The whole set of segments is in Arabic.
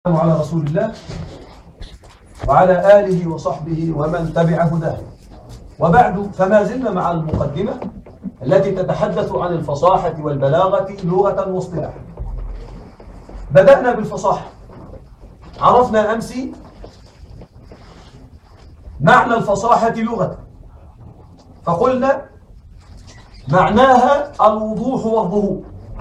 على رسول الله وعلى آله وصحبه ومن تبع هداه. وبعد، فما زلنا مع المقدمة التي تتحدث عن الفصاحة والبلاغة لغة واصطلاحا. بدأنا بالفصاحة، عرفنا أمس معنى الفصاحة لغة، فقلنا معناها الوضوح والظهور.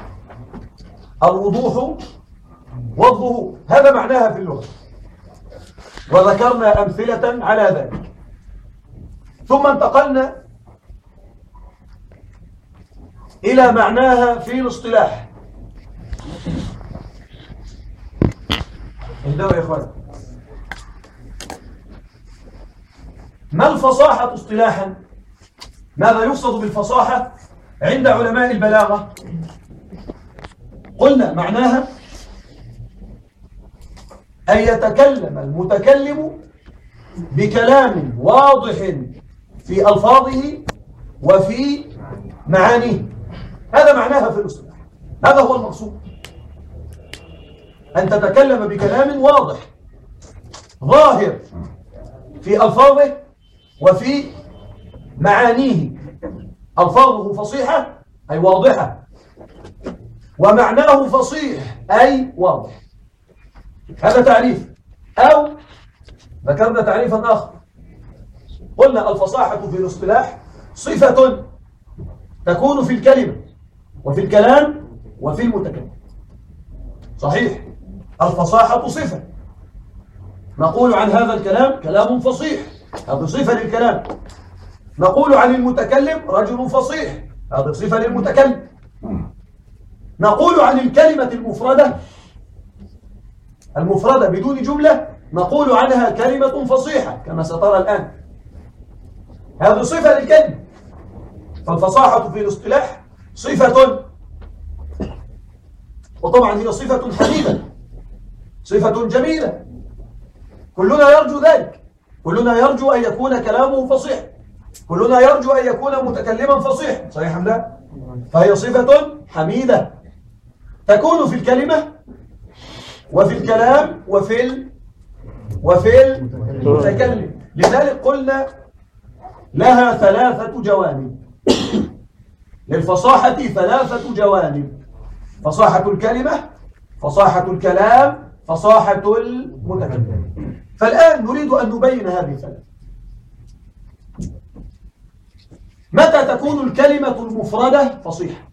الوضوح والظهور هذا معناها في اللغة، وذكرنا أمثلة على ذلك. ثم انتقلنا إلى معناها في الاصطلاح. اهدوا يا إخوان. ما الفصاحة اصطلاحا؟ ماذا يقصد بالفصاحة عند علماء البلاغة؟ قلنا معناها أن يتكلم المتكلم بكلام واضح في ألفاظه وفي معانيه. هذا معناها في الاصطلاح، هذا هو المقصود، أن تتكلم بكلام واضح ظاهر في ألفاظه وفي معانيه. ألفاظه فصيحة أي واضحة، ومعناه فصيح أي واضح. هذا تعريف. أو ذكرنا تعريفا آخر، قلنا الفصاحة في الاصطلاح صفة تكون في الكلمة وفي الكلام وفي المتكلم. صحيح، الفصاحة صفة، نقول عن هذا الكلام كلام فصيح، هذه صفة للكلام. نقول عن المتكلم رجل فصيح، هذه صفة للمتكلم. نقول عن الكلمة المفردة بدون جملة، نقول عنها كلمة فصيحة كما سترى الآن، هذه صفة للكلمة. فالفصاحة في الاصطلاح صفة، وطبعا هي صفة حميدة، صفة جميلة، كلنا يرجو ذلك، كلنا يرجو أن يكون كلامه فصيح، كلنا يرجو أن يكون متكلما فصيح، صحيح أم لا؟ فهي صفة حميدة تكون في الكلمة وفي الكلام وفي المتكلم. لذلك قلنا لها ثلاثة جوانب، للفصاحة ثلاثة جوانب: فصاحة الكلمة، فصاحة الكلام، فصاحة المتكلم. فالآن نريد أن نبين هذه الثلاثة. متى تكون الكلمة المفردة فصيحة؟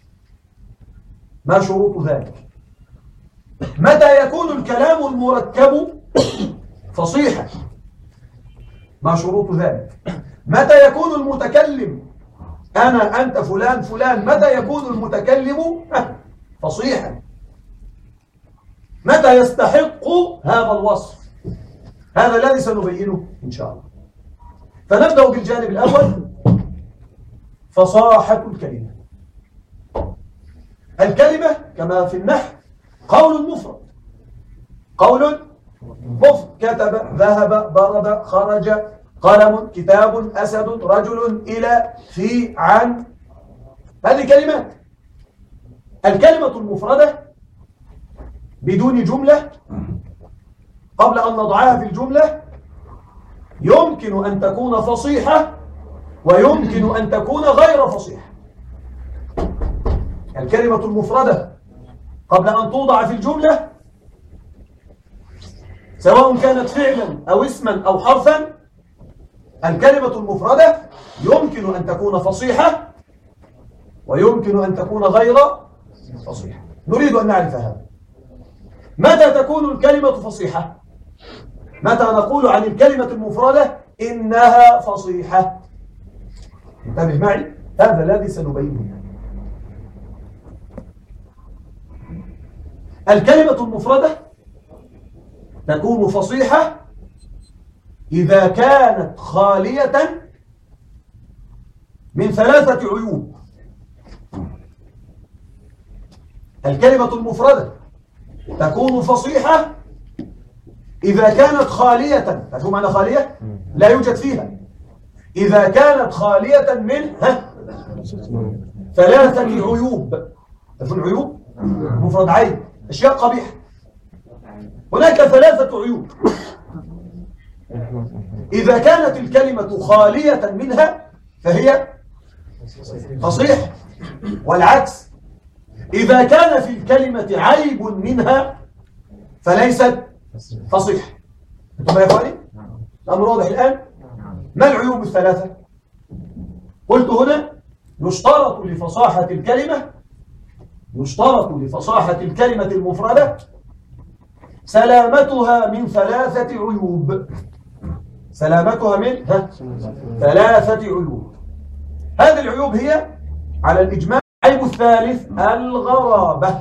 ما شروط ذلك؟ متى يكون الكلام المركب فصيحا؟ ما شروط ذلك؟ متى يكون المتكلم أنا أنت فلان فلان، متى يكون المتكلم فصيحا؟ متى يستحق هذا الوصف؟ هذا الذي سنبينه إن شاء الله. فنبدأ بالجانب الأول، فصاحة الكلمة. الكلمة كما في النحو قول مفرد، قول مفرد: كتب، ذهب، ضرب، خرج، قلم، كتاب، أسد، رجل، إلى، في، عن. هذه كلمات. الكلمة المفردة بدون جملة، قبل أن نضعها في الجملة، يمكن أن تكون فصيحة ويمكن أن تكون غير فصيحة. الكلمة المفردة قبل أن توضع في الجملة، سواء كانت فعلا أو اسما أو حرفا، الكلمة المفردة يمكن أن تكون فصيحة ويمكن أن تكون غير فصيحة. نريد أن نعرف هذا. متى تكون الكلمة فصيحة؟ متى نقول عن الكلمة المفردة إنها فصيحة؟ انتبه معي، هذا الذي سنبينه. الكلمة المفردة تكون فصيحة إذا كانت خالية من ثلاثة عيوب. الكلمة المفردة تكون فصيحة إذا كانت خالية. تعرفوا معنى خالية؟ لا يوجد فيها. إذا كانت خالية من ثلاثة عيوب. تعرفون عيوب؟ مفرد عيب، أشياء قبيحة. هناك ثلاثة عيوب. إذا كانت الكلمة خالية منها فهي فصيح، والعكس إذا كان في الكلمة عيب منها فليست فصيح. أنتم يا إخواني؟ الأمر واضح الآن؟ ما العيوب الثلاثة؟ قلت هنا يشترط لفصاحة الكلمة المفردة سلامتها من ثلاثة عيوب. سلامتها من ثلاثة عيوب. هذه العيوب هي على الإجماع. العيب الثالث الغرابة.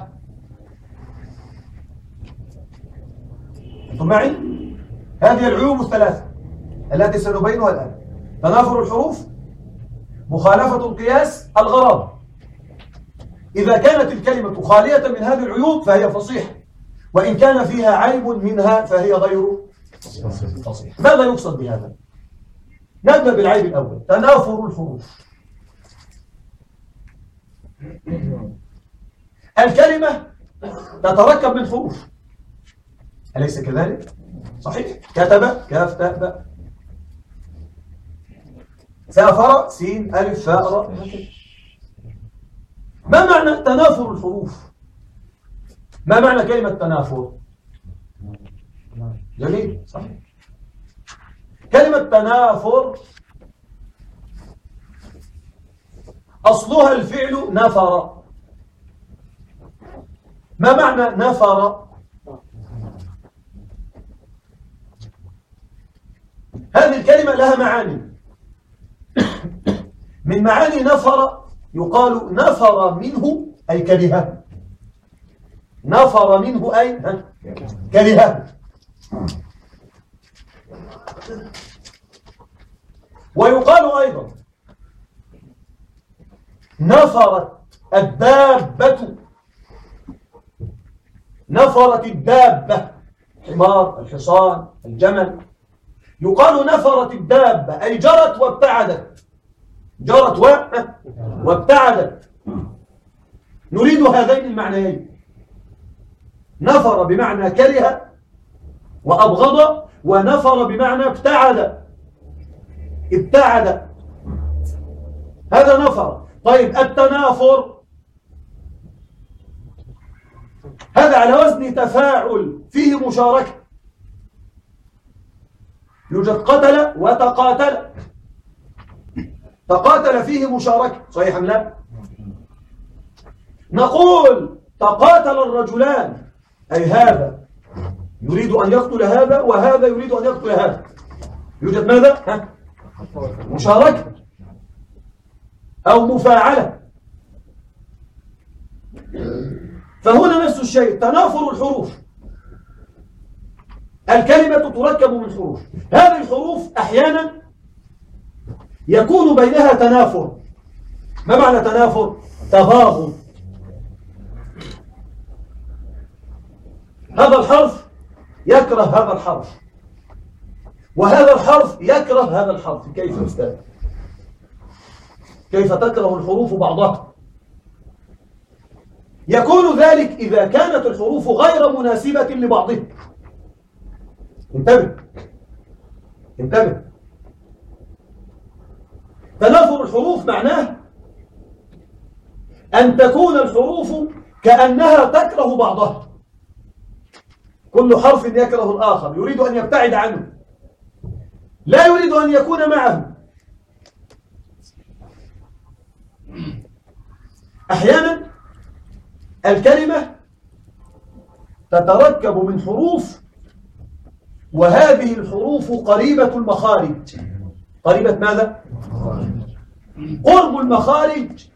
أنتم معي؟ هذه العيوب الثلاثة التي سنبينها الآن: تنافر الحروف، مخالفة القياس، الغرابة. إذا كانت الكلمة خالية من هذه العيوب فهي فصيحة، وإن كان فيها عيب منها فهي غير فصيحة. ماذا يقصد بهذا؟ نبدأ بالعيب الأول: تنافر الحروف. الكلمة تتركب من حروف، أليس كذلك؟ صحيح. كتب كاف تاء باء، سافر سين ألف فاء راء. ما معنى تنافر الحروف؟ ما معنى كلمة تنافر؟ جميل، صحيح. كلمة تنافر أصلها الفعل نفر. ما معنى نفر؟ هذه الكلمة لها معاني. من معاني نفر يقال نفر منه أي كره. نفر منه أي كره. ويقال أيضا نفرت الدابة. نفرت الدابة، الحمار، الحصان، الجمل. يقال نفرت الدابة أي جرت وابتعدت. جرت وابتعدت. نريد هذين المعنيين: نفر بمعنى كره وأبغض، ونفر بمعنى ابتعد. ابتعد، هذا نفر. طيب التنافر هذا على وزن تفاعل فيه مشاركة. يوجد قتل وتقاتل. تقاتل فيه مشاركة، صحيح أم لا؟ نقول تقاتل الرجلان، أي هذا يريد أن يقتل هذا وهذا يريد أن يقتل هذا. يوجد ماذا؟ مشاركة أو مفاعلة. فهنا نفس الشيء، تنافر الحروف. الكلمة تركب من حروف، هذه الحروف أحيانا يكون بينها تنافر. ما معنى تنافر؟ تباغض. هذا الحرف يكره هذا الحرف، وهذا الحرف يكره هذا الحرف. كيف أستاذ؟ كيف تكره الحروف بعضها؟ يكون ذلك إذا كانت الحروف غير مناسبة لبعضها. انتبه انتبه. تنافر الحروف معناه أن تكون الحروف كأنها تكره بعضها. كل حرف يكره الآخر، يريد أن يبتعد عنه، لا يريد أن يكون معه. أحيانا الكلمة تتركب من حروف، وهذه الحروف قريبة المخارج. قريبة ماذا؟ قرب المخارج.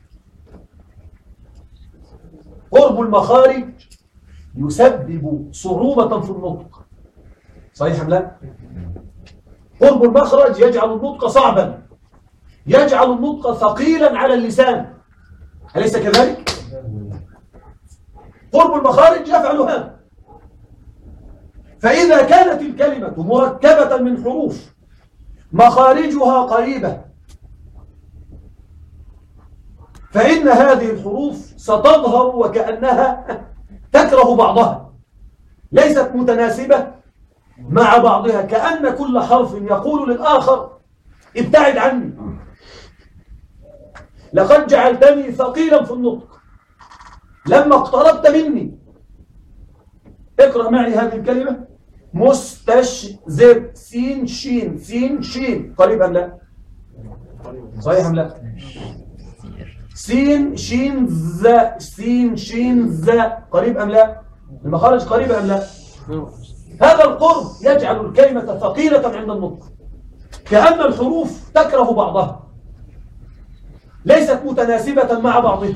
قرب المخارج يسبب صعوبة في النطق، صحيح أم لا؟ قرب المخرج يجعل النطق صعبا، يجعل النطق ثقيلا على اللسان، أليس كذلك؟ قرب المخارج يفعل هذا. فإذا كانت الكلمة مركبة من حروف مخارجها قريبة، فإن هذه الحروف ستظهر وكأنها تكره بعضها. ليست متناسبة مع بعضها، كأن كل حرف يقول للآخر ابتعد عني، لقد جعلتني ثقيلا في النطق لما اقتربت مني. اقرأ معي هذه الكلمة: مستشزر، سين شين، سين شين، قريب أم لا؟ صحيح أم لا؟ سين شين زا، سين شين زا، قريب أم لا؟ المخارج قريبة أم لا؟ هذا القرب يجعل الكلمة ثقيلة عند النطق، كأن الحروف تكره بعضها، ليست متناسبة مع بعضها.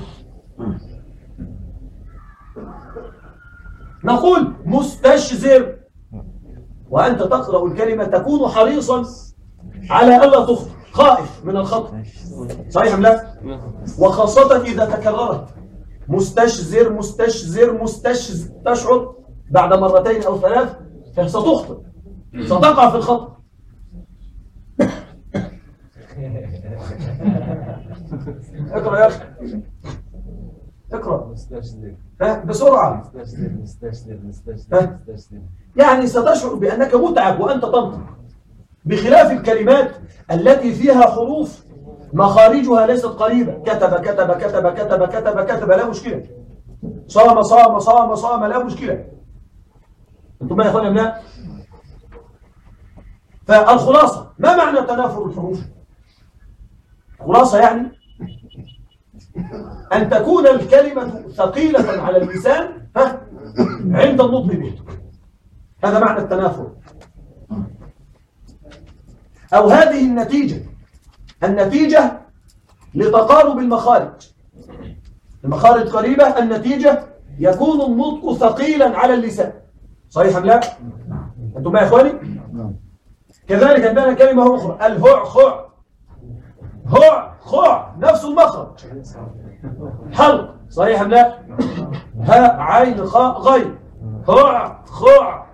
نقول مستشزر وأنت تقرأ الكلمة تكون حريصا على ألا تخطئ، خائف من الخطأ، صحيح أم لا؟ وخاصة إذا تكررت مستشزر مستشزر مستشزر، تشعر بعد مرتين أو ثلاث ستخطئ، ستقع في الخطأ. اقرأ يا أخي، اقرأ بسرعة. يعني ستشعر بأنك متعب وأنت تنطق، بخلاف الكلمات التي فيها حروف مخارجها ليست قريبة. كتب كتب كتب كتب كتب كتب لا مشكلة، صام صام صام صام لا مشكلة. انتم ما يا اخواني لا؟ فالخلاصة، ما معنى تنافر الحروف؟ خلاصة يعني أن تكون الكلمة ثقيلة على اللسان عند النطق به، هذا معنى التنافر. أو هذه النتيجة لتقارب المخارج، المخارج قريبة، النتيجة يكون النطق ثقيلا على اللسان، صحيح أم لا؟ أنتم ما يا إخواني؟ كذلك عندنا كلمة أخرى، الهوع خوع، هوع خوع نفس المخرج، حلق، صحيح أم لا؟ ها عين خاء غين، هوع خوع،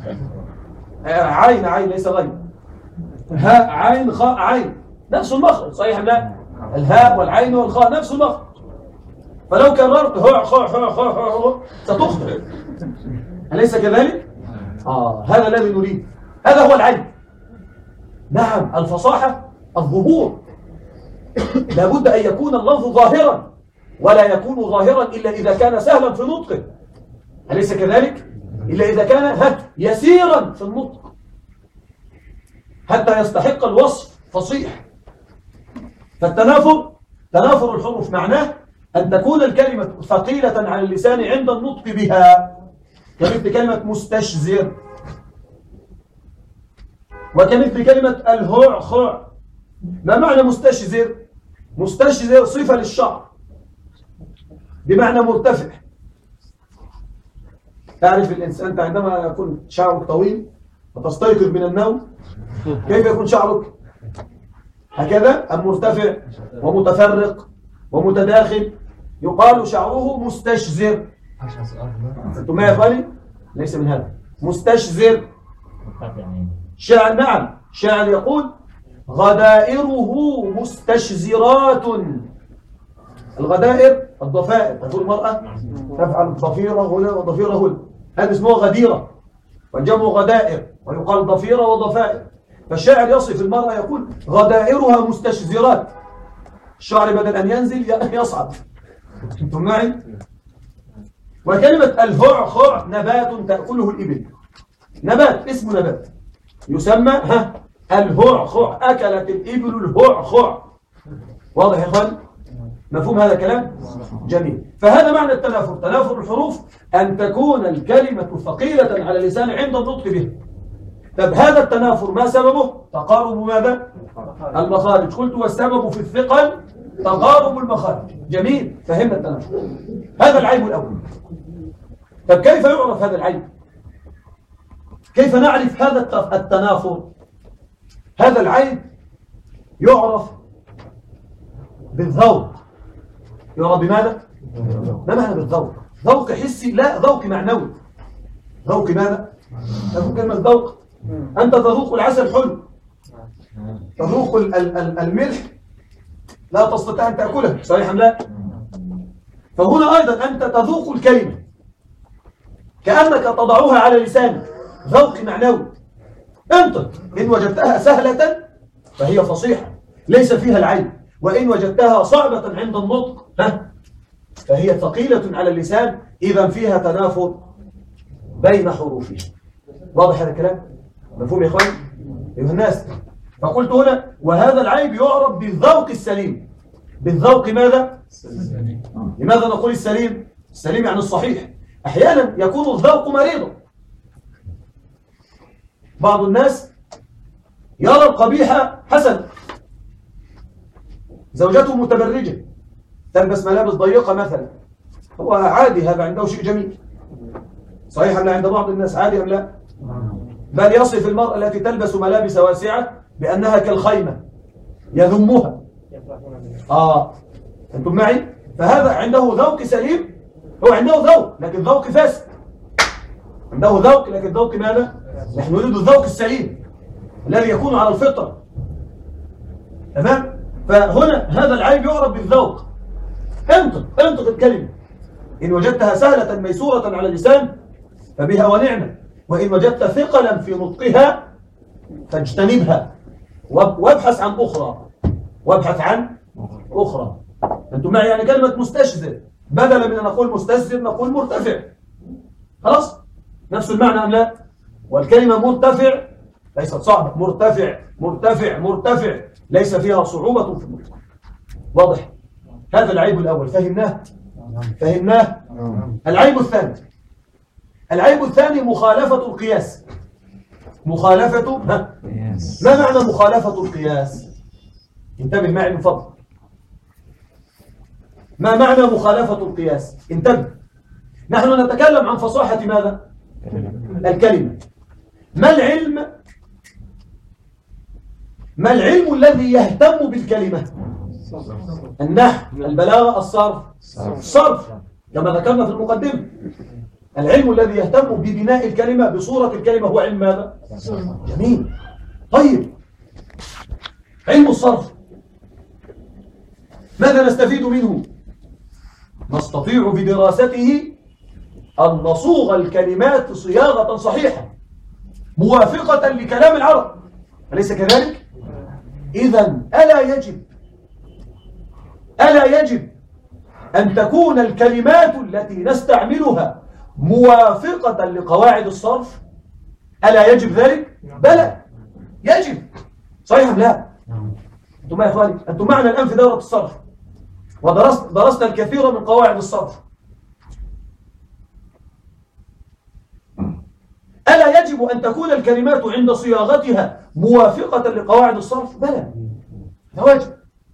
عين ليس غين، ها عين خاء عين، نفس المخرج، صحيح أم لا؟ الهاء والعين والخاء نفس المخرج. فلو كررت هوع خوع خوع خوع خوع ستخطئ، أليس كذلك؟ هذا الذي نريد، هذا هو العلم. نعم، الفصاحة الظهور، لابد أن يكون اللفظ ظاهرا، ولا يكون ظاهرا إلا إذا كان سهلا في نطقه، أليس كذلك؟ إلا إذا كان يسيرا في النطق حتى يستحق الوصف فصيح. فالتنافر، تنافر الحروف معناه أن تكون الكلمة ثقيلة على اللسان عند النطق بها، كمثل كلمة مستشزر، وكمثل كلمة الهوع خوع. ما معنى مستشزر؟ مستشزر صفة للشعر بمعنى مرتفع. تعرف الإنسان أنت عندما يكون شعرك طويل وتستيقظ من النوم كيف يكون شعرك؟ هكذا أم مرتفع ومتفرق ومتداخل؟ يقال شعره مستشزر. أنتم ما يا أخواني؟ ليس من هذا. مستشزر شاعر، نعم، شاعر يقول غدائره مستشزرات. الغدائر الضفائر، تقول المرأة تفعل ضفيرة هنا وضفيرة هنا، هذا اسمه غديرة، والجمع غدائر، ويقال ضفيرة وضفائر. فالشاعر يصف المرأة يقول غدائرها مستشزرات، الشعر بدل أن ينزل يصعد. انتم معي؟ وكلمة الهوع خوع نبات تأكله الإبل، نبات، اسم نبات يسمى الهوع خوع، أكلت الإبل الهوع خوع. واضح يا إخوان؟ مفهوم هذا الكلام؟ جميل. فهذا معنى التنافر، تنافر الحروف أن تكون الكلمة ثقيلة على اللسان عند النطق به. طب هذا التنافر ما سببه؟ تقارب ماذا؟ المخارج. قلت والسبب في الثقل تقارب المخارج. جميل، فهمنا التنافر. هذا العيب الأول. طب كيف يعرف هذا العيب؟ كيف نعرف هذا التنافر؟ هذا العيب يعرف بالذوق. يعرف بماذا؟ ما معنى بالذوق؟ ذوق حسي؟ لا، ذوق معنوي. ذوق ماذا؟ تذوق كلمة ذوق، أنت تذوق العسل حلو، تذوق الملح لا تستطيع أن تأكله، صحيح أم لا؟ فهنا أيضا أنت تذوق الكلمة كأنك تضعها على لسانك، ذوق معنوي. انطق، إن وجدتها سهلة فهي فصيحة ليس فيها العيب، وإن وجدتها صعبة عند النطق فهي ثقيلة على اللسان، إذا فيها تنافر بين حروفها. واضح هذا الكلام؟ مفهوم يا إخواني؟ أيها الناس، فقلت هنا وهذا العيب يعرف بالذوق السليم. بالذوق ماذا؟ لماذا نقول السليم؟ السليم يعني الصحيح. أحيانا يكون الذوق مريضا. بعض الناس يرى القبيح حسن، زوجته متبرجة تلبس ملابس ضيقة مثلا، هو عادي، هذا عنده شيء جميل. صحيح أم لا؟ عند بعض الناس عادي أم لا؟ بل يصف المرأة التي تلبس ملابس واسعة بأنها كالخيمة، يذمها. أنتم معي؟ فهذا عنده ذوق سليم، هو عنده ذوق لكن ذوق فاسد. عنده ذوق لكن ذوق ماذا؟ نحن نريد الذوق السليم الذي يكون على الفطرة. تمام؟ فهنا هذا العيب يعرف بالذوق. انطق الكلمة، إن وجدتها سهلة ميسورة على اللسان فبها ونعمة، وإن وجدت ثقلا في نطقها فاجتنبها وابحث عن أخرى. وابحث عن أخرى. أنتم معي؟ يعني كلمة مستشذر بدلا من أن نقول مستشذر نقول مرتفع. خلاص؟ نفس المعنى أم لا؟ والكلمة مرتفع ليست صعبة، مرتفع ليس فيها صعوبة في النطق. واضح؟ هذا العيب الأول، فهمناه؟ العيب الثاني مخالفة القياس. مخالفة ما معنى مخالفة القياس؟ انتبه معي من فضل. ما معنى مخالفة القياس؟ انتبه. نحن نتكلم عن فصاحة ماذا؟ الكلمة. ما العلم الذي يهتم بالكلمة؟ النحو، البلاغة، الصرف كما ذكرنا في المقدمة. العلم الذي يهتم ببناء الكلمة بصورة الكلمة هو علم ماذا؟ جميل. طيب، علم الصرف ماذا نستفيد منه؟ نستطيع بدراسته أن نصوغ الكلمات صياغة صحيحة موافقة لكلام العرب، أليس كذلك؟ إذن ألا يجب أن تكون الكلمات التي نستعملها موافقة لقواعد الصرف؟ ألا يجب ذلك؟ بلى، يجب. صحيح أم لا؟ أنتم يا إخواني، أنتم معنا الآن في دورة الصرف ودرسنا الكثير من قواعد الصرف. ألا يجب أن تكون الكلمات عند صياغتها موافقة لقواعد الصرف؟ بلى، هذا واجب.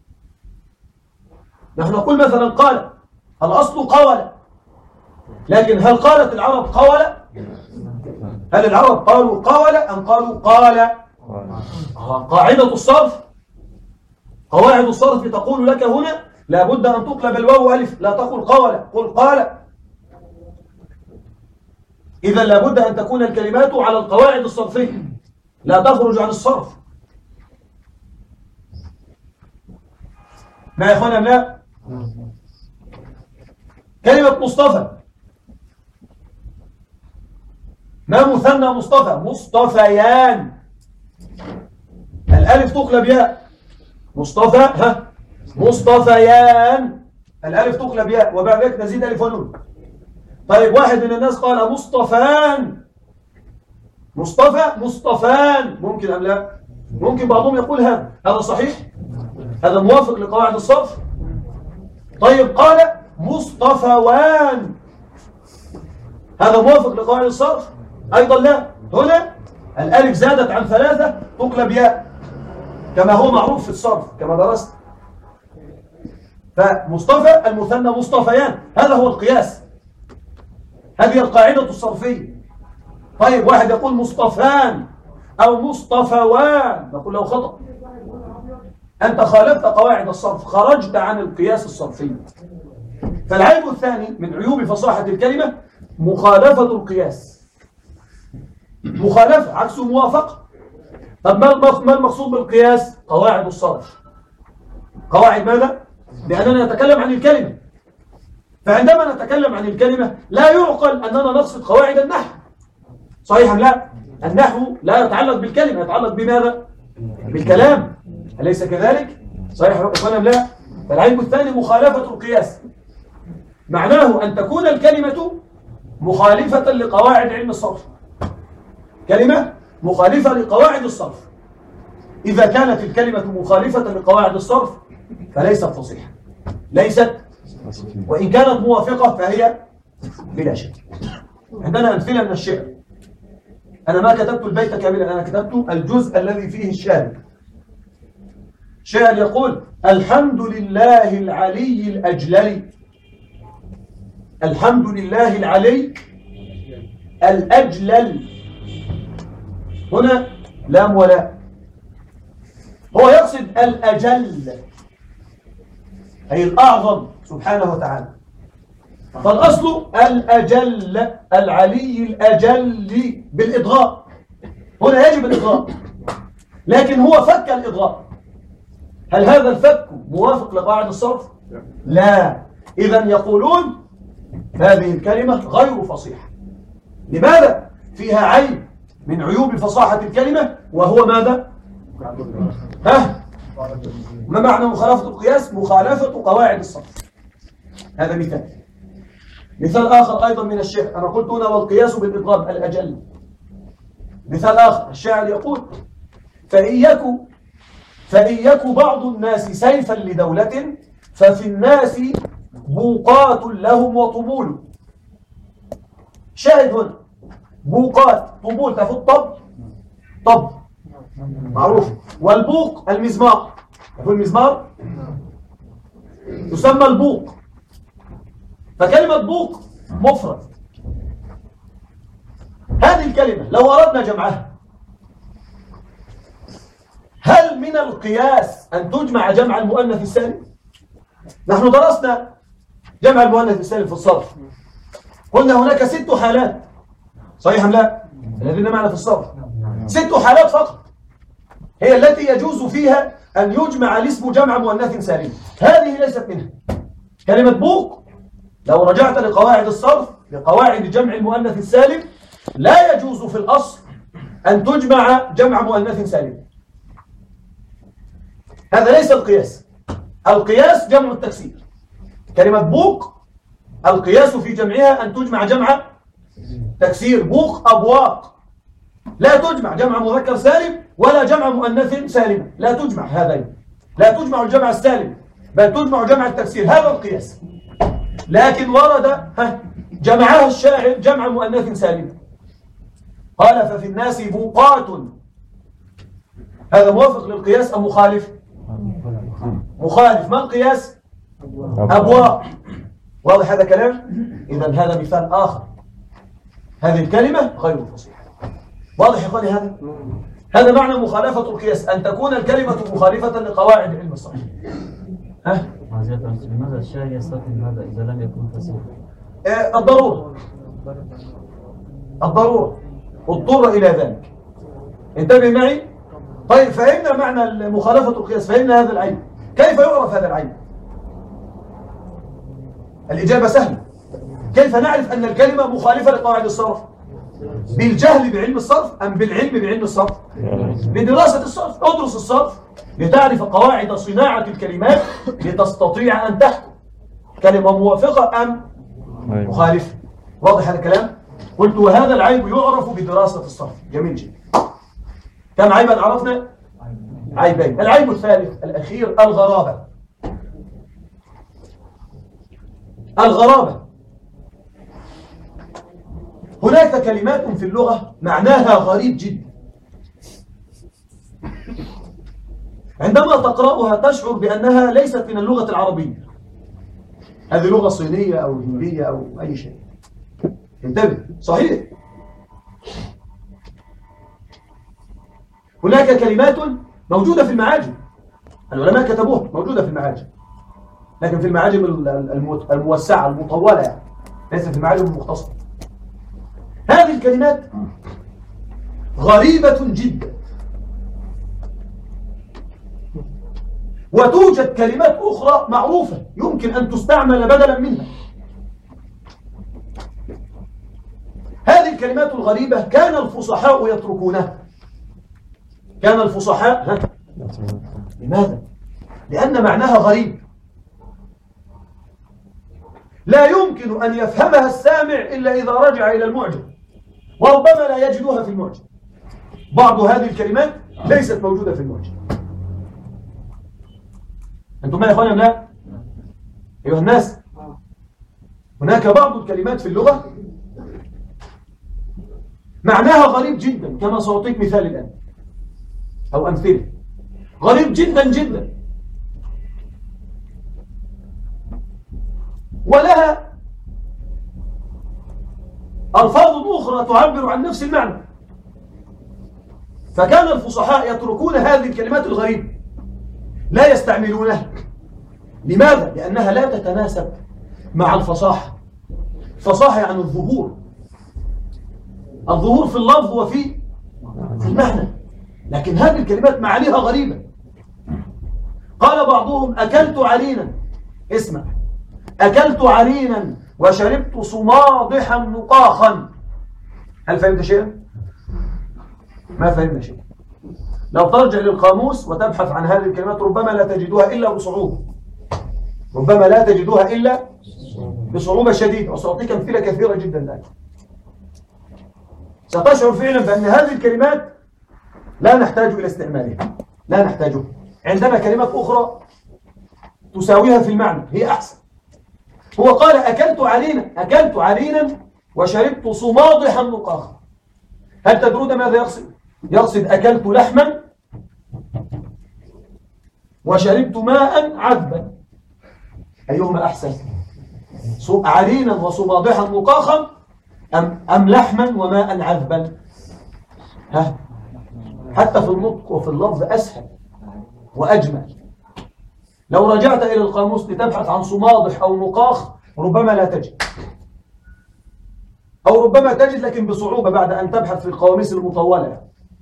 نحن نقول مثلا قال، الأصل قول، لكن هل قالت العرب قول؟ هل العرب قالوا قول أم قالوا قال؟ قاعدة الصرف، قواعد الصرف تقول لك هنا لابد أن تقلب الواو ألف، لا تقل قول، قل قال. إذا لابد أن تكون الكلمات على القواعد الصرفية، لا تخرج عن الصرف. ما يا إخوانا لا؟ كلمة مصطفى، ما مثنى مصطفى؟ مصطفيان، الألف تقلب ياء. مصطفى مصطفيان، الألف تقلب ياء، وبعد ذلك نزيد ألف ونون. طيب، واحد من الناس قال مصطفان، مصطفان، ممكن أم لا؟ ممكن بعضهم يقول هذا صحيح، هذا موافق لقواعد الصرف. طيب، قال مصطفوان، هذا موافق لقواعد الصرف؟ أيضا لا. هنا الألف زادت عن 3 تقلب ياء كما هو معروف في الصرف كما درست. فمصطفى المثنى مصطفيان، هذا هو القياس، هذه القاعدة الصرفية. طيب، واحد يقول مصطفان أو مصطفوان، نقول له خطأ، أنت خالفت قواعد الصرف، خرجت عن القياس الصرفي. فالعيب الثاني من عيوب فصاحة الكلمة مخالفة القياس. مخالفة عكس موافقة. طب ما المقصود بالقياس؟ قواعد الصرف. قواعد ماذا؟ لأننا نتكلم عن الكلمة، فعندما نتكلم عن الكلمة لا يعقل أننا نقصد قواعد النحو. صحيح أم لا؟ النحو لا يتعلق بالكلمة، يتعلق بماذا؟ بالكلام، أليس كذلك؟ صحيح أم لا؟ فالعيب الثاني مخالفة القياس، معناه أن تكون الكلمة مخالفة لقواعد علم الصرف، كلمة مخالفة لقواعد الصرف. إذا كانت الكلمة مخالفة لقواعد الصرف فليست فصيحة، ليست، وإن كانت موافقة فهي بلا شك. عندنا أمثلة من الشعر، أنا ما كتبت البيت كاملا، أنا كتبت الجزء الذي فيه الشعر. شعر يقول: الحمد لله العلي الأجلل، الحمد لله العلي الأجلل، هنا لام ولا، هو يقصد الأجل أي الأعظم سبحانه وتعالى، فالأصل الأجل، العلي الأجل بالإضغاء، هنا يجب الإضغاء، لكن هو فك الإضغاء. هل هذا الفك موافق لقواعد الصرف؟ لا. إذن يقولون هذه الكلمة غير فصيحة. لماذا؟ فيها عيب من عيوب فصاحة الكلمة، وهو ماذا؟ ما معنى مخالفة القياس؟ مخالفة قواعد الصرف. هذا مثال. مثال آخر أيضا من الشعر، أنا قلت هنا والقياس بالإضراب الأجل. مثال آخر الشاعر يقول: فإن يك بعض الناس سيفا لدولة ففي الناس بوقات لهم وطبول. شاهد هنا بوقات، طبول تفوت طب معروف، والبوق المزمار، يقول المزمار يسمى البوق، فكلمة بوق مفرد. هذه الكلمة لو أردنا جمعها، هل من القياس أن تجمع جمع المؤنث السالم؟ نحن درسنا جمع المؤنث السالم في الصرف، قلنا هناك 6 حالات، صحيح أم لا؟ الذين معنا في الصرف 6 حالات فقط هي التي يجوز فيها أن يجمع الاسم جمع مؤنث سالم، هذه ليست منها. كلمة بوق لو رجعت لقواعد الصرف، لقواعد جمع المؤنث السالم، لا يجوز في الأصل أن تجمع جمع مؤنث سالم. هذا ليس القياس. القياس جمع التكسير. كلمة بوق القياس في جمعها أن تجمع جمع تكسير، بوق أبواق، لا تجمع جمع مذكر سالم ولا جمع مؤنث سالم، لا تجمع هذين، لا تجمع الجمع السالم بل تجمع جمع التكسير، هذا القياس. لكن ورد جمعها الشاعر جمع مؤنث سالم، قال ففي الناس بوقات، هذا موافق للقياس أم مخالف؟ مخالف. ما القياس؟ أبواق. واضح هذا كلام؟ إذن هذا مثال آخر، هذه الكلمة غير فصيحة. واضح يا إخواني؟ هذا معنى مخالفة القياس، أن تكون الكلمة مخالفة لقواعد علم الصرف. لماذا الشاعر يستخدم هذا إذا لم يكن فصيحا؟ الضرورة اضطر إلى ذلك. انتبه معي. طيب فهمنا معنى مخالفة القياس، فهمنا هذا العيب. كيف يعرف هذا العيب؟ الإجابة سهلة. كيف نعرف أن الكلمة مخالفة لقواعد الصرف؟ بالجهل بعلم الصرف أم بالعلم بعلم الصرف؟ بدراسة الصرف. ادرس الصرف لتعرف قواعد صناعة الكلمات لتستطيع أن تحكم كلمة موافقة أم مخالفة. واضح هذا الكلام؟ قلت وهذا العيب يعرف بدراسة الصرف. جميل جدا. كم عيبا عرفنا؟ عيبين. العيب الثالث الأخير الغرابة. الغرابة، هناك كلمات في اللغة معناها غريب جدا، عندما تقرأها تشعر بأنها ليست من اللغة العربية، هذه لغة صينية أو هندية أو أي شيء. انتبه. صحيح هناك كلمات موجودة في المعاجم، العلماء كتبوها، موجودة في المعاجم، لكن في المعاجم الموسعة المطولة يعني، ليس في المعاجم المختصرة. هذه الكلمات غريبة جدا، وتوجد كلمات أخرى معروفة يمكن أن تستعمل بدلا منها، الكلمات الغريبة كان الفصحاء يتركونها. كان الفصحاء لماذا؟ لأن معناها غريب، لا يمكن أن يفهمها السامع إلا إذا رجع إلى المعجم، وربما لا يجدها في المعجم. بعض هذه الكلمات ليست موجودة في المعجم. أنتم ما يا إخواني لا؟ أيها الناس، هناك بعض الكلمات في اللغة معناها غريب جدا، كما سأعطيك مثال الآن أو أمثلة. غريب جدا جدا، ولها ألفاظ أخرى تعبر عن نفس المعنى. فكان الفصحاء يتركون هذه الكلمات الغريبة، لا يستعملونها. لماذا؟ لأنها لا تتناسب مع الفصاحة. الفصاحة يعني الظهور، الظهور في اللفظ وفي المعنى. لكن هذه الكلمات معانيها غريبة. قال بعضهم: أكلت عرينا. اسمع، أكلت عرينا وشربت صماضحا نقاخا. هل فهمت شيئا؟ ما فهمنا شيئا. لو ترجع للقاموس وتبحث عن هذه الكلمات ربما لا تجدوها إلا بصعوبة، ربما لا تجدوها إلا بصعوبة شديدة. وسأعطيك أمثلة كثيرة جدا الآن ستشعر فعلا بأن هذه الكلمات لا نحتاج إلى استعمالها، لا نحتاجها. عندنا كلمات أخرى تساويها في المعنى، هي أحسن. هو قال: أكلت عرينا وشربت صماضحا نقاخا. هل تدرون ماذا يقصد؟ يقصد أكلت لحما وشربت ماء عذبا. أيهما أحسن؟ عرينا وصماضحا نقاخا أم لحما وماء عذبا؟ ها؟ حتى في النطق وفي اللفظ أسهل وأجمل. لو رجعت إلى القاموس لتبحث عن صماضح أو نقاخ ربما لا تجد، أو ربما تجد لكن بصعوبة بعد أن تبحث في القواميس المطولة.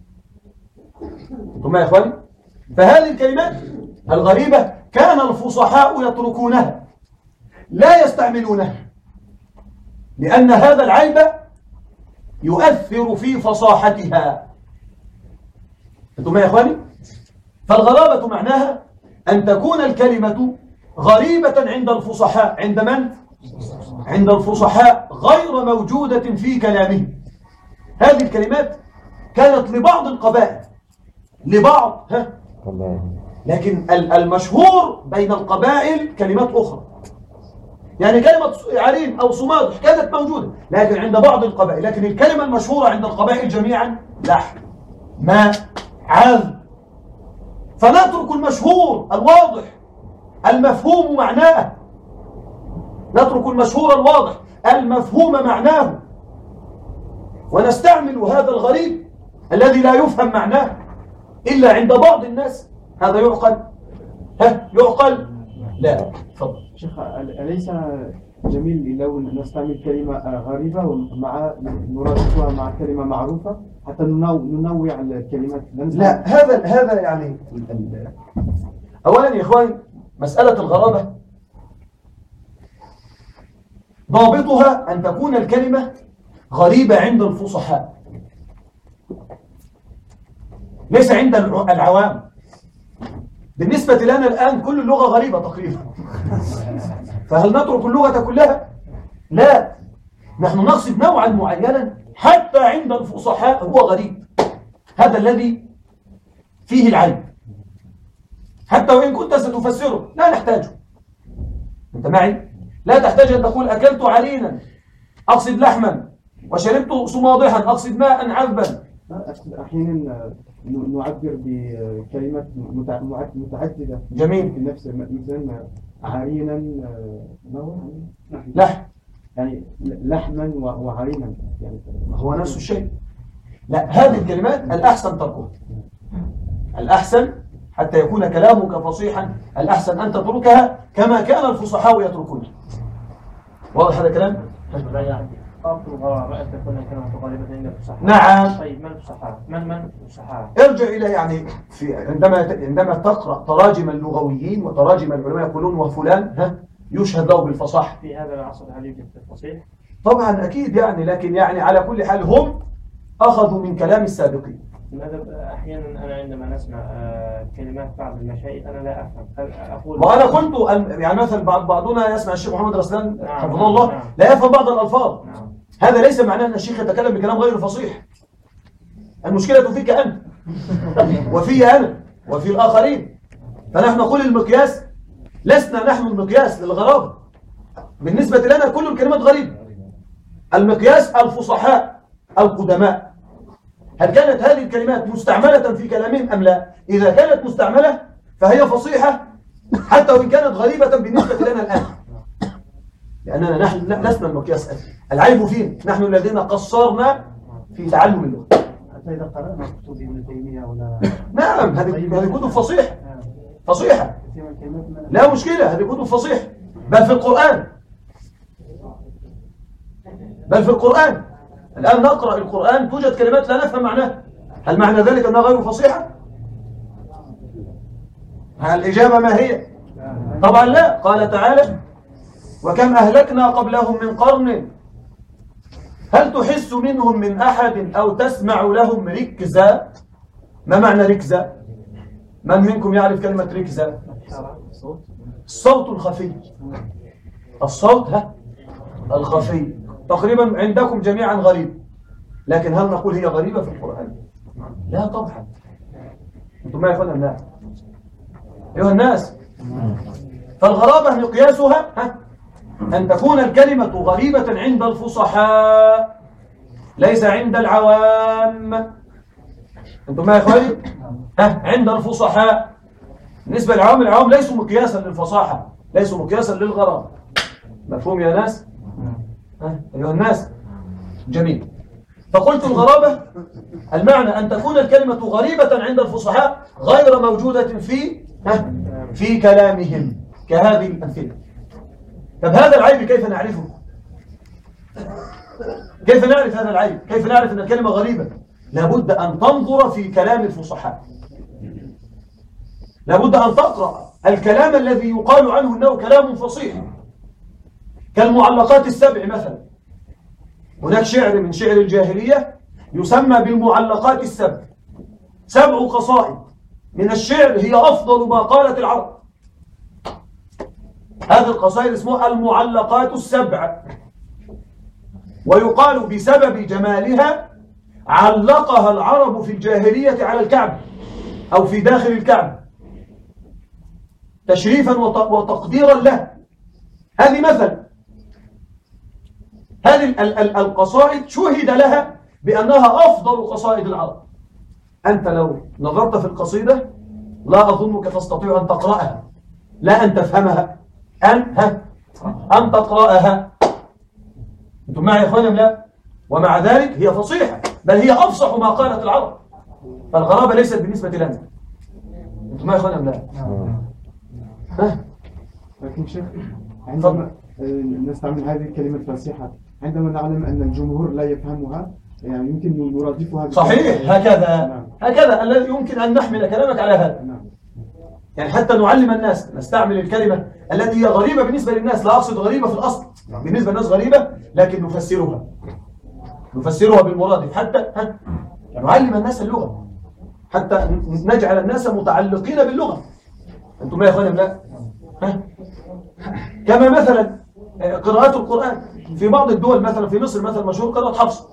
ثم يا إخواني، فهذه الكلمات الغريبة كان الفصحاء يتركونها، لا يستعملونها، لأن هذا العيب يؤثر في فصاحتها. ثم يا إخواني، فالغرابة معناها أن تكون الكلمة غريبة عند الفصحاء. عند من؟ عند الفصحاء، غير موجودة في كلامهم. هذه الكلمات كانت لبعض القبائل، لبعض لكن المشهور بين القبائل كلمات أخرى. يعني كلمة عرين أو صماضح كانت موجودة لكن عند بعض القبائل، لكن الكلمة المشهورة عند القبائل جميعا لحم، ماء، عذب. فنترك المشهور الواضح المفهوم معناه، نترك المشهور الواضح المفهوم معناه، ونستعمل هذا الغريب الذي لا يفهم معناه إلا عند بعض الناس. هذا يعقل؟ يعقل؟ لا. تفضل شيخ، أليس جميل لو نستعمل كلمة غريبة ومع نرادفها مع كلمة معروفة حتى ننوع الكلمات؟ لا، هذا يعني أولا يا إخواني، مسألة الغرابة ضابطها أن تكون الكلمة غريبة عند الفصحاء، ليس عند العوام. بالنسبة لنا الآن كل اللغة غريبة تقريبا، فهل نترك اللغة كلها؟ لا، نحن نقصد نوعا معينا حتى عند الفصحاء هو غريب. هذا الذي فيه العيب، حتى وإن كنت ستفسره لا نحتاجه. أنت معي؟ لا تحتاج أن تقول أكلت عرينا أقصد لحما وشربت صماضحا أقصد ماء عذبا. أحيانا نعبر بكلمات متعددة. جميل. في نفس مثلا عرينا لحم، يعني لحما وعرينا، يعني هو نفس الشيء. لا، هذه الكلمات الأحسن تركها، الأحسن حتى يكون كلامك فصيحا، الأحسن أن تتركها كما كان الفصحاء يتركونها. واضح هذا الكلام؟ نعم. طيب، من الفصحاء؟ من الفصحاء؟ ارجع إلى يعني عندما تقرأ تراجم اللغويين وتراجم العلماء يقولون وفلان يشهد له بالفصاحة. في هذا العصر هل يوجد الفصيح؟ طبعا أكيد يعني، لكن يعني على كل حال هم أخذوا من كلام السابقين. لماذا أحيانا أنا عندما نسمع كلمات بعض المشايخ أنا لا أفهم، أقول وأنا قلت يعني مثلا بعضنا يسمع الشيخ محمد رسلان حفظه الله نعم. لا يفهم بعض الألفاظ. نعم. هذا ليس معناه أن الشيخ يتكلم بكلام غير فصيح. المشكلة فيك أنت وفي أنا وفي الآخرين. فنحن نقول المقياس، لسنا نحن المقياس للغرابة. بالنسبة لنا كل الكلمات غريبة. المقياس الفصحاء القدماء. هل كانت هذه الكلمات مستعملة في كلامهم أم لا؟ إذا كانت مستعملة فهي فصيحة حتى وإن كانت غريبة بالنسبة لنا الآن، لأننا نحن لسنا المقياس. العيب فينا نحن الذين قصرنا في تعلم اللغة. حتى إذا قرأنا كتب ابن تيمية ولا نعم هذه كتب فصيحة فصيحة، لا مشكلة، هذه كتب فصيحة. بل في القرآن الآن نقرأ القرآن توجد كلمات لا نفهم معناها. هل معنى ذلك أنها غير فصيحة؟ الإجابة ما هي؟ طبعا لا. قال تعالى: وكم أهلكنا قبلهم من قرن هل تحس منهم من أحد أو تسمع لهم ركزا. ما معنى ركزا؟ من منكم يعرف كلمة ركزا؟ الصوت الخفي. الصوت الخفي تقريبا عندكم جميعا غريب، لكن هل نقول هي غريبة في القرآن؟ لا طبعا. انتم ما يقولون لا أيها الناس. فالغرابة مقياسها أن تكون الكلمة غريبة عند الفصحاء ليس عند العوام. انتم ما يقولون عند الفصحاء. بالنسبة للعوام، العوام ليسوا مقياسا للفصاحة، ليسوا مقياسا للغرابة. مفهوم يا ناس؟ أيها الناس، جميل. فقلت الغرابة المعنى أن تكون الكلمة غريبة عند الفصحاء غير موجودة في كلامهم كهذه الأمثلة. طب هذا العيب كيف نعرفه؟ كيف نعرف هذا العيب؟ كيف نعرف أن الكلمة غريبة؟ لابد أن تنظر في كلام الفصحاء، لابد أن تقرأ الكلام الذي يقال عنه أنه كلام فصيح، كالمعلقات السبع مثلا. هناك شعر من شعر الجاهلية يسمى بالمعلقات السبع، 7 قصائد من الشعر هي أفضل ما قالت العرب. هذه القصائد اسمها المعلقات السبع، ويقال بسبب جمالها علقها العرب في الجاهلية على الكعبة أو في داخل الكعبة تشريفا وتقديرا له. هذه مثل. هذه القصائد شهد لها بأنها أفضل قصائد العرب. أنت لو نظرت في القصيدة لا أظنك تستطيع أن تقرأها، لا أن تفهمها، أن تقرأها. أنتم معي يا إخواني لا؟ ومع ذلك هي فصيحة، بل هي أفصح ما قالت العرب. فالغرابة ليست بالنسبة لنا. أنتم معي يا إخواني لا؟ لكن شيخ عندما نستعمل هذه الكلمة الفصيحة عندما نعلم أن الجمهور لا يفهمها، يعني يمكن نرادفها صحيح. هكذا الذي يمكن أن نحمل كلامك على هذا. يعني حتى نعلم الناس نستعمل الكلمة التي هي غريبة بالنسبة للناس، لا أقصد غريبة في الأصل، بالنسبة للناس غريبة، لكن نفسرها بالمرادف حتى نعلم الناس اللغة، حتى نجعل الناس متعلقين باللغة. أنتم يا أخواني لا؟ كما مثلا قراءات القرآن في بعض الدول، مثلا في مصر مثلا مشهور قراءة حفص،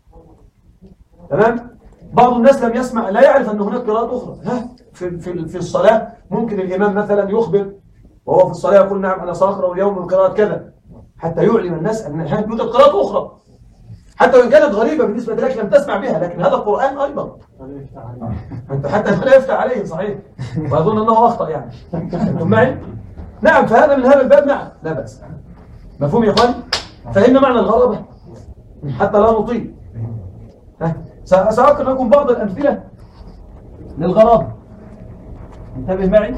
تمام؟ بعض الناس لم يسمع، لا يعرف أن هناك قراءات أخرى. في الصلاة ممكن الإمام مثلا يخبر وهو في الصلاة يقول: نعم أنا سأقرأ اليوم من قراءة كذا، حتى يعلم الناس أن يوجد قراءات أخرى حتى وإن كانت غريبة بالنسبة لك لم تسمع بها، لكن هذا القرآن أيضا أنت حتى لا يفتح عليه. صحيح، وأظن أنه أخطأ يعني. أنتم معي؟ نعم. فهذا من هذا الباب نعم لا بأس. مفهوم يا إخواني؟ فإن معنى الغرابة حتى لا نطيل. سأذكر لكم بعض الأمثلة للغرابة. انتبه معي.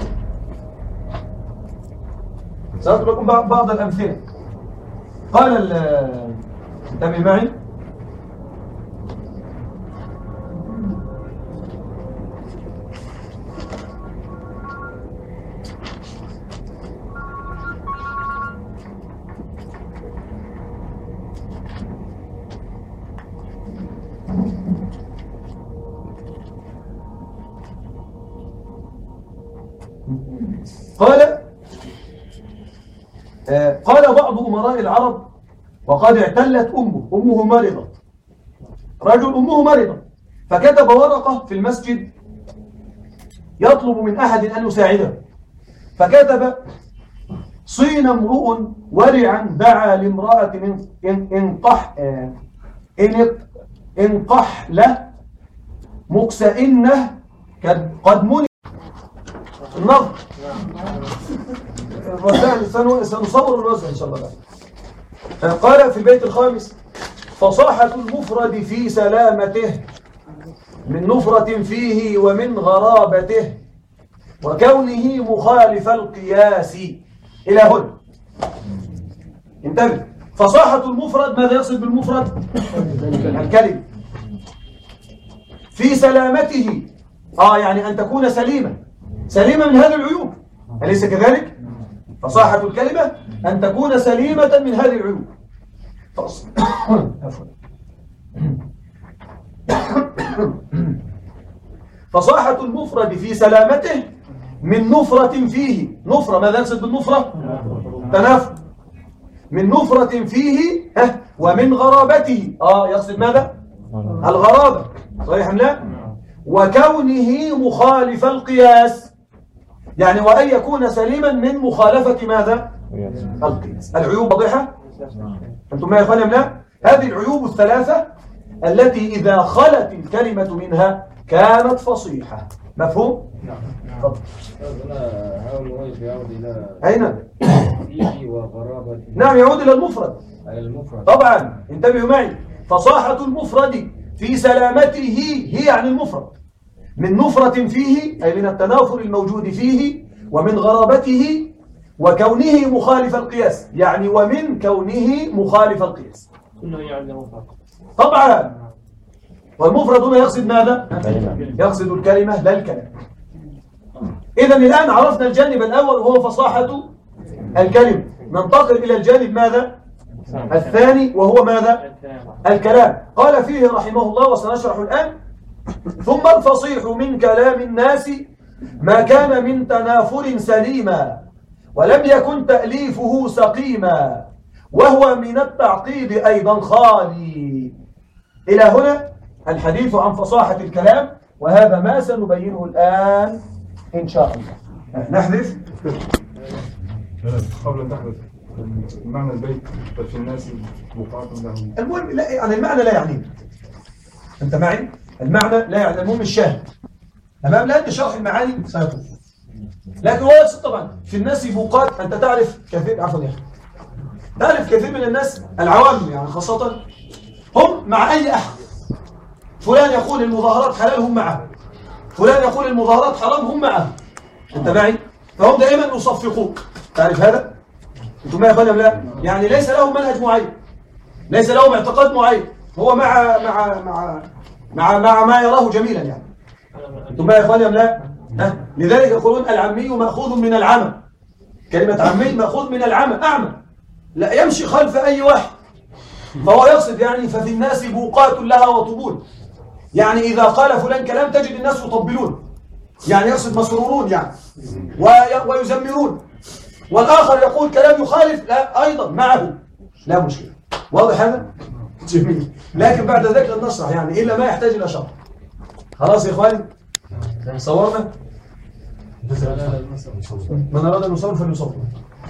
سأذكر لكم بعض الأمثلة. قال انتبه معي. قال قال بعض أمراء العرب وقد اعتلت أمه مرضت، رجل أمه مرضت فكتب ورقة في المسجد يطلب من أحد أن يساعده، فكتب: صين امرؤ ورعا دعا لامرأة انقحلة مكسئنة قد منع النظر. سنصور الوزن إن شاء الله. قال في البيت الخامس: فصاحة المفرد في سلامته من نفرة فيه ومن غرابته وكونه مخالف القياس. إلى هنا انتبه. فصاحة المفرد، ماذا يقصد بالمفرد؟ الكلمة. في سلامته يعني أن تكون سليمة من هذه العيوب، أليس كذلك؟ فصاحة الكلمة أن تكون سليمة من هذه العيوب. فصاحة المفرد في سلامته من نفرة فيه. نفرة، ماذا يقصد بالنفرة؟ تنافر. من نفرة فيه ومن غرابته يقصد ماذا؟ الغرابة، صحيح أم لا؟ وكونه مخالف القياس، يعني وأن يكون سليما من مخالفة ماذا؟ القياس. العيوب واضحة؟ أنتم ما يا لا؟ هذه العيوب الثلاثة التي إذا خلت الكلمة منها كانت فصيحة. مفهوم؟ نعم. هذا المغيب يعود إلى أين؟ فيه وغرابة. نعم، يعود إلى المفرد. المفرد طبعا انتبهوا معي. فصاحة المفرد في سلامته هي عن المفرد، من نفرة فيه أي من التنافر الموجود فيه، ومن غرابته، وكونه مخالف القياس، يعني ومن كونه مخالف القياس. كله يعني مفرد طبعا. والمفرد هنا يقصد ماذا؟ يقصد الكلمة لا الكلام. إذن الآن عرفنا الجانب الأول وهو فصاحة الكلمة. ننتقل إلى الجانب ماذا؟ الثاني وهو ماذا؟ الكلام. قال فيه رحمه الله وسنشرح الآن: ثم الفصيح من كلام الناس ما كان من تنافر سليما ولم يكن تأليفه سقيما وهو من التعقيد أيضا خالي. إلى هنا الحديث عن فصاحة الكلام، وهذا ما سنبينه الآن إن شاء الله. نحذف قبل أن تحدث معنى البيت في الناس بقعة له. المهم لا، يعني المعنى لا يعنينا. أنت معي؟ المعنى لا يعني. المهم الشاهد أمام لأن شرح المعاني سيكون. لكن هو يقصد طبعا في الناس بوقات. أنت تعرف كثير، عفوا يا أخي، تعرف كثير من الناس العوام يعني خاصة هم مع أي أحد. فلان يقول المظاهرات حلال هم معه، فلان يقول المظاهرات حرام هم معه. أنت معي؟ فهم دائما يصفقوك. تعرف هذا؟ أنتم ما يقولون لا؟ يعني ليس له منهج معين، ليس له اعتقاد معين، هو مع ما يراه جميلا يعني. أنتم ما يقولون لا؟ لذلك يقولون العمي مأخوذ من العمى. كلمة عمي مأخوذ من العمى، أعمى لا يمشي خلف أي واحد. فهو يقصد يعني ففي الناس بوقات لها وطبول، يعني إذا قال فلان كلام تجد الناس يطبلون، يعني يقصد مسرورون يعني ويزمرون. والآخر يقول كلام يخالف، لا أيضا معه، لا مشكلة. واضح هذا؟ جميل. لكن بعد ذلك نشرح يعني إلا ما يحتاج إلى شرح. خلاص يا إخواني صورنا؟ من أراد أن يصور فليصور.